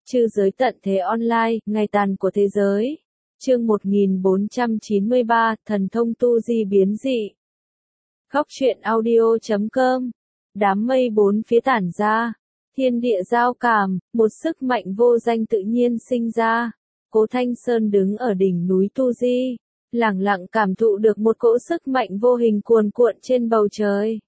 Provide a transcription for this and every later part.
Chư giới tận thế online, ngày tàn của thế giới. Chương 1493, thần thông tu di biến dị. Góc truyện audio.com. Đám mây bốn phía tản ra, thiên địa giao cảm, một sức mạnh vô danh tự nhiên sinh ra. Cố Thanh Sơn đứng ở đỉnh núi Tu Di, lẳng lặng cảm thụ được một cỗ sức mạnh vô hình cuồn cuộn trên bầu trời.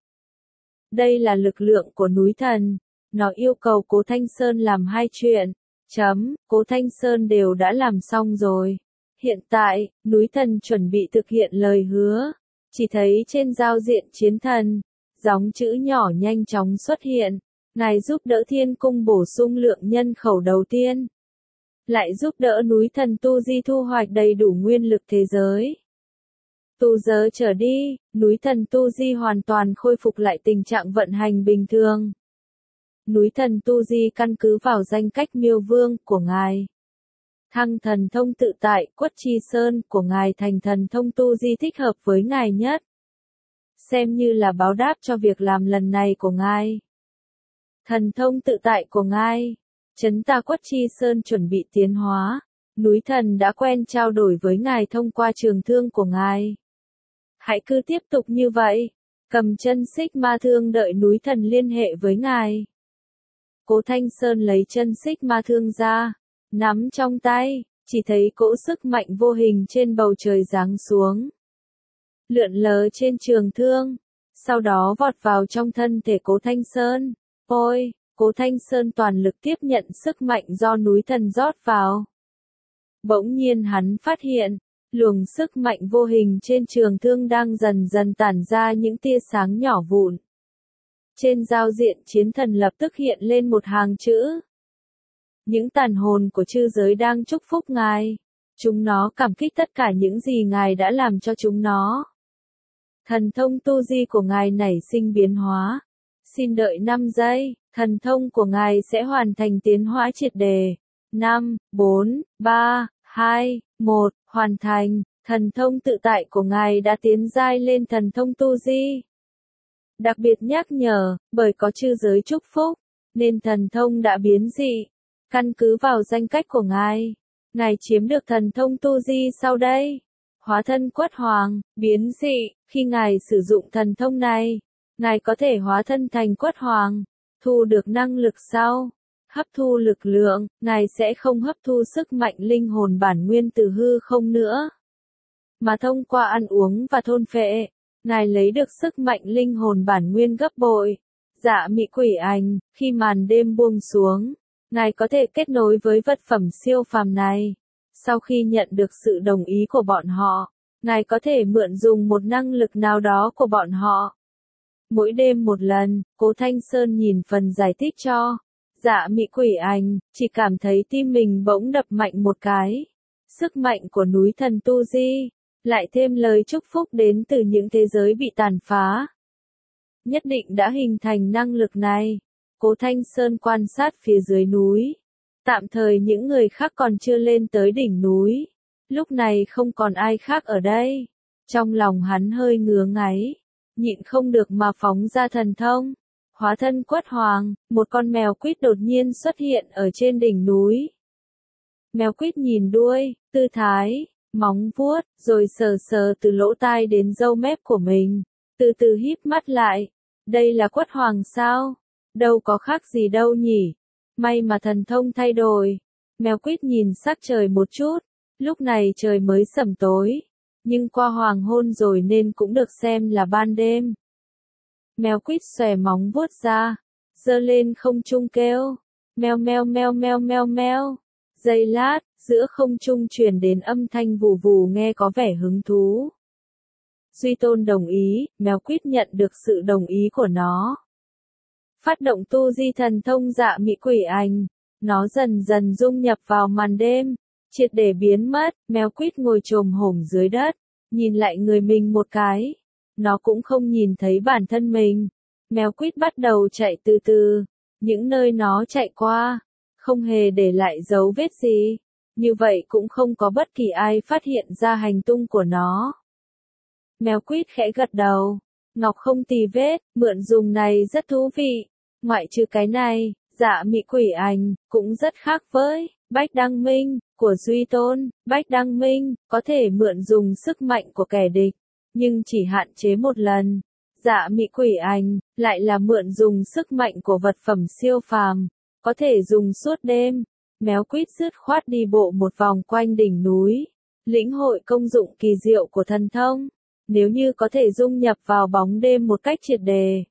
Đây là lực lượng của núi thần, nó yêu cầu Cố Thanh Sơn làm hai chuyện. Cố Thanh Sơn đều đã làm xong rồi. Hiện tại, núi thần chuẩn bị thực hiện lời hứa. Chỉ thấy trên giao diện chiến thần, dòng chữ nhỏ nhanh chóng xuất hiện. Ngài giúp đỡ thiên cung bổ sung lượng nhân khẩu đầu tiên. Lại giúp đỡ núi thần Tu Di thu hoạch đầy đủ nguyên lực thế giới. Từ giờ trở đi, núi thần Tu Di hoàn toàn khôi phục lại tình trạng vận hành bình thường. Núi thần Tu Di căn cứ vào danh cách Miêu Vương của ngài. Thăng thần thông tự tại Quất Chi Sơn của ngài thành thần thông Tu Di thích hợp với ngài nhất. Xem như là báo đáp cho việc làm lần này của ngài. Thần thông tự tại của ngài. Chấn Ta Quất Chi Sơn chuẩn bị tiến hóa. Núi thần đã quen trao đổi với ngài thông qua trường thương của ngài. Hãy cứ tiếp tục như vậy. Cầm chân xích ma thương đợi núi thần liên hệ với ngài. Cố Thanh Sơn lấy chân xích ma thương ra, nắm trong tay, chỉ thấy cỗ sức mạnh vô hình trên bầu trời giáng xuống. Lượn lờ trên trường thương, sau đó vọt vào trong thân thể Cố Thanh Sơn. Ôi, Cố Thanh Sơn toàn lực tiếp nhận sức mạnh do núi thần rót vào. Bỗng nhiên hắn phát hiện, luồng sức mạnh vô hình trên trường thương đang dần dần tản ra những tia sáng nhỏ vụn. Trên giao diện chiến thần lập tức hiện lên một hàng chữ. Những tàn hồn của chư giới đang chúc phúc ngài. Chúng nó cảm kích tất cả những gì ngài đã làm cho chúng nó. Thần thông Tu Di của ngài nảy sinh biến hóa. Xin đợi 5 giây, thần thông của ngài sẽ hoàn thành tiến hóa triệt đề. 5, 4, 3, 2, 1, hoàn thành. Thần thông tự tại của ngài đã tiến giai lên thần thông Tu Di. Đặc biệt nhắc nhở, bởi có chư giới chúc phúc, nên thần thông đã biến dị. Căn cứ vào danh cách của ngài, ngài chiếm được thần thông Tu Di sau đây. Hóa thân Quất Hoàng, biến dị. Khi ngài sử dụng thần thông này, ngài có thể hóa thân thành Quất Hoàng, thu được năng lực sau. Hấp thu lực lượng, ngài sẽ không hấp thu sức mạnh linh hồn bản nguyên từ hư không nữa, mà thông qua ăn uống và thôn phệ, ngài lấy được sức mạnh linh hồn bản nguyên gấp bội. Dạ mị quỷ ảnh, khi màn đêm buông xuống, ngài có thể kết nối với vật phẩm siêu phàm này. Sau khi nhận được sự đồng ý của bọn họ, ngài có thể mượn dùng một năng lực nào đó của bọn họ. Mỗi đêm một lần, Cố Thanh Sơn nhìn phần giải thích cho Dạ mị quỷ ảnh, chỉ cảm thấy tim mình bỗng đập mạnh một cái. Sức mạnh của núi thần Tu Di, lại thêm lời chúc phúc đến từ những thế giới bị tàn phá. Nhất định đã hình thành năng lực này. Cố Thanh Sơn quan sát phía dưới núi. Tạm thời những người khác còn chưa lên tới đỉnh núi. Lúc này không còn ai khác ở đây. Trong lòng hắn hơi ngứa ngáy, nhịn không được mà phóng ra thần thông. Hóa thân Quất Hoàng, một con mèo quýt đột nhiên xuất hiện ở trên đỉnh núi. Mèo quýt nhìn đuôi, tư thái, móng vuốt, rồi sờ sờ từ lỗ tai đến râu mép của mình. Từ từ híp mắt lại. Đây là Quất Hoàng sao? Đâu có khác gì đâu nhỉ? May mà thần thông thay đổi. Mèo quýt nhìn sắc trời một chút. Lúc này trời mới sẩm tối. Nhưng qua hoàng hôn rồi nên cũng được xem là ban đêm. Mèo quýt xòe móng vuốt ra, giơ lên không trung kêu. Meo meo meo meo meo meo. Giây lát, giữa không trung truyền đến âm thanh vù vù nghe có vẻ hứng thú. Duy Tôn đồng ý, mèo quýt nhận được sự đồng ý của nó. Phát động Tu Di thần thông Dạ mị quỷ ảnh. Nó dần dần dung nhập vào màn đêm, triệt để biến mất. Mèo quýt ngồi chồm hổm dưới đất, nhìn lại người mình một cái. Nó cũng không nhìn thấy bản thân mình. Mèo quýt bắt đầu chạy từ từ. Những nơi nó chạy qua, không hề để lại dấu vết gì. Như vậy cũng không có bất kỳ ai phát hiện ra hành tung của nó. Mèo quýt khẽ gật đầu. Ngọc không tì vết, mượn dùng này rất thú vị. Ngoại trừ cái này, Dạ Mị Quỷ Ảnh, cũng rất khác với Bách Đăng Minh, của Duy Tôn. Bách Đăng Minh, có thể mượn dùng sức mạnh của kẻ địch, nhưng chỉ hạn chế một lần. Dạ Mị Quỷ Ảnh, lại là mượn dùng sức mạnh của vật phẩm siêu phàm, có thể dùng suốt đêm. Mèo quýt dứt khoát đi bộ một vòng quanh đỉnh núi, lĩnh hội công dụng kỳ diệu của thần thông. Nếu như có thể dung nhập vào bóng đêm một cách triệt đề,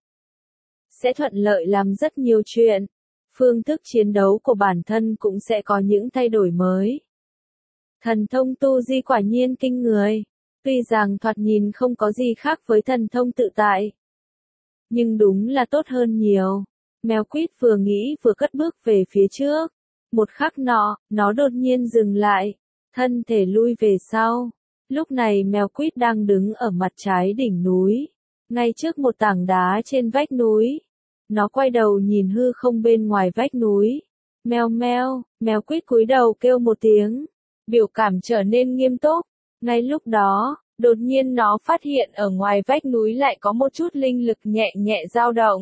sẽ thuận lợi làm rất nhiều chuyện. Phương thức chiến đấu của bản thân cũng sẽ có những thay đổi mới. Thần thông tu di quả nhiên kinh người. Tuy rằng thoạt nhìn không có gì khác với thần thông tự tại, nhưng đúng là tốt hơn nhiều. Mèo quýt vừa nghĩ vừa cất bước về phía trước. Một khắc nọ, nó đột nhiên dừng lại, thân thể lui về sau. Lúc này mèo quýt đang đứng ở mặt trái đỉnh núi, ngay trước một tảng đá trên vách núi. Nó quay đầu nhìn hư không bên ngoài vách núi. Meo meo, mèo quýt cúi đầu kêu một tiếng, biểu cảm trở nên nghiêm túc. Ngay lúc đó, đột nhiên nó phát hiện ở ngoài vách núi lại có một chút linh lực nhẹ nhẹ dao động.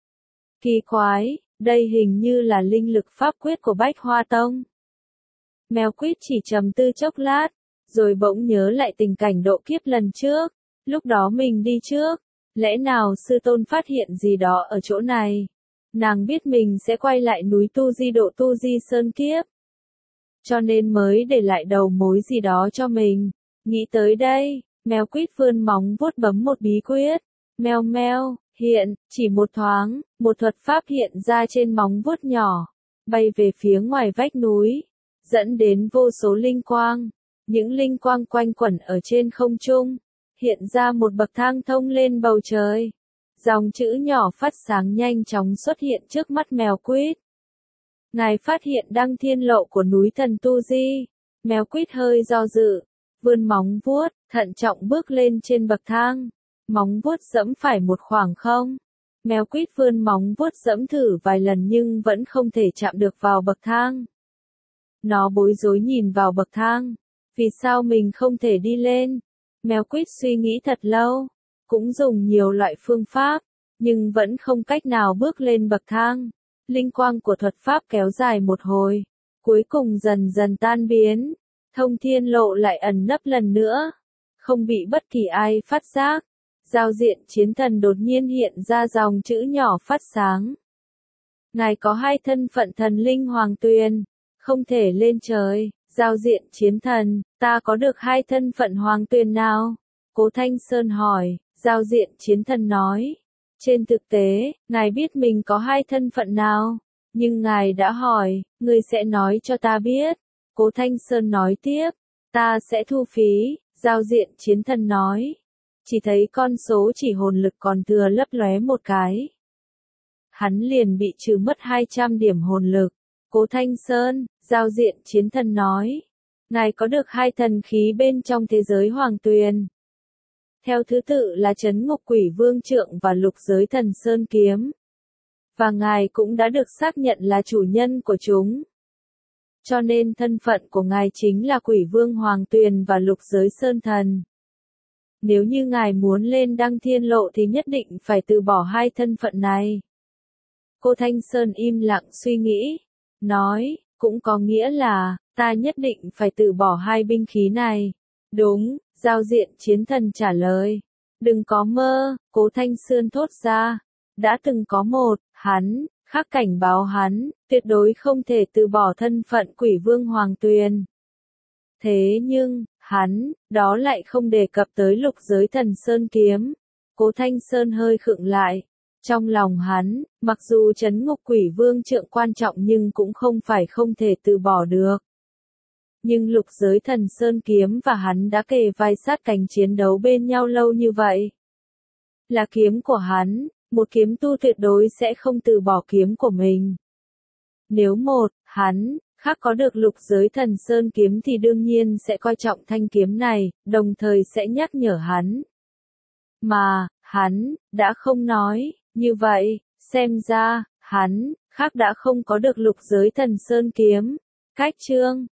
Kỳ quái, đây hình như là linh lực pháp quyết của Bách Hoa Tông. Mèo quýt chỉ trầm tư chốc lát, rồi bỗng nhớ lại tình cảnh độ kiếp lần trước. Lúc đó mình đi trước, lẽ nào sư tôn phát hiện gì đó ở chỗ này? Nàng biết mình sẽ quay lại núi Tu Di độ Tu Di Sơn kiếp, cho nên mới để lại đầu mối gì đó cho mình. Nghĩ tới đây, mèo quýt vươn móng vuốt bấm một bí quyết. Meo meo, hiện, chỉ một thoáng, một thuật pháp hiện ra trên móng vuốt nhỏ, bay về phía ngoài vách núi, dẫn đến vô số linh quang. Những linh quang quanh quẩn ở trên không trung, hiện ra một bậc thang thông lên bầu trời. Dòng chữ nhỏ phát sáng nhanh chóng xuất hiện trước mắt mèo quýt. Ngài phát hiện đăng thiên lộ của núi thần Tu Di. Mèo quýt hơi do dự, vươn móng vuốt, thận trọng bước lên trên bậc thang. Móng vuốt giẫm phải một khoảng không. Mèo quýt vươn móng vuốt giẫm thử vài lần nhưng vẫn không thể chạm được vào bậc thang. Nó bối rối nhìn vào bậc thang. Vì sao mình không thể đi lên? Mèo quýt suy nghĩ thật lâu, cũng dùng nhiều loại phương pháp, nhưng vẫn không cách nào bước lên bậc thang. Linh quang của thuật pháp kéo dài một hồi, cuối cùng dần dần tan biến. Thông thiên lộ lại ẩn nấp lần nữa, không bị bất kỳ ai phát giác. Giao diện chiến thần đột nhiên hiện ra dòng chữ nhỏ phát sáng. Ngài có hai thân phận thần linh hoàng tuyền, không thể lên trời. Giao diện chiến thần, ta có được hai thân phận hoàng tuyền nào? Cố Thanh Sơn hỏi. Giao diện chiến thần nói, trên thực tế, ngài biết mình có hai thân phận nào, nhưng ngài đã hỏi, ngươi sẽ nói cho ta biết. Cố Thanh Sơn nói tiếp, ta sẽ thu phí. Giao diện chiến thần nói, chỉ thấy con số chỉ hồn lực còn thừa lấp lóe một cái, hắn liền bị trừ mất 200 điểm hồn lực. Cố Thanh Sơn, giao diện chiến thần nói, ngài có được hai thần khí bên trong thế giới hoàng tuyền, theo thứ tự là Trấn Ngục Quỷ Vương Trượng và Lục Giới Thần Sơn Kiếm. Và ngài cũng đã được xác nhận là chủ nhân của chúng. Cho nên thân phận của ngài chính là Quỷ Vương Hoàng Tuyền và Lục Giới Sơn Thần. Nếu như ngài muốn lên đăng thiên lộ thì nhất định phải từ bỏ hai thân phận này. Cô Thanh Sơn im lặng suy nghĩ, nói, cũng có nghĩa là, ta nhất định phải từ bỏ hai binh khí này. Đúng, giao diện chiến thần trả lời. Đừng có mơ, Cố Thanh Sơn thốt ra. Đã từng có một, hắn, khắc cảnh báo hắn, tuyệt đối không thể từ bỏ thân phận Quỷ Vương Hoàng Tuyền. Thế nhưng, hắn, đó lại không đề cập tới Lục Giới Thần Sơn Kiếm. Cố Thanh Sơn hơi khựng lại. Trong lòng hắn, mặc dù Trấn Ngục Quỷ Vương Trượng quan trọng nhưng cũng không phải không thể từ bỏ được. Nhưng Lục Giới Thần Sơn Kiếm và hắn đã kề vai sát cánh chiến đấu bên nhau lâu như vậy. Là kiếm của hắn, một kiếm tu tuyệt đối sẽ không từ bỏ kiếm của mình. Nếu hắn, khác có được Lục Giới Thần Sơn Kiếm thì đương nhiên sẽ coi trọng thanh kiếm này, đồng thời sẽ nhắc nhở hắn. Mà, hắn, đã không nói, như vậy, xem ra, hắn, khác đã không có được Lục Giới Thần Sơn Kiếm. Cách chương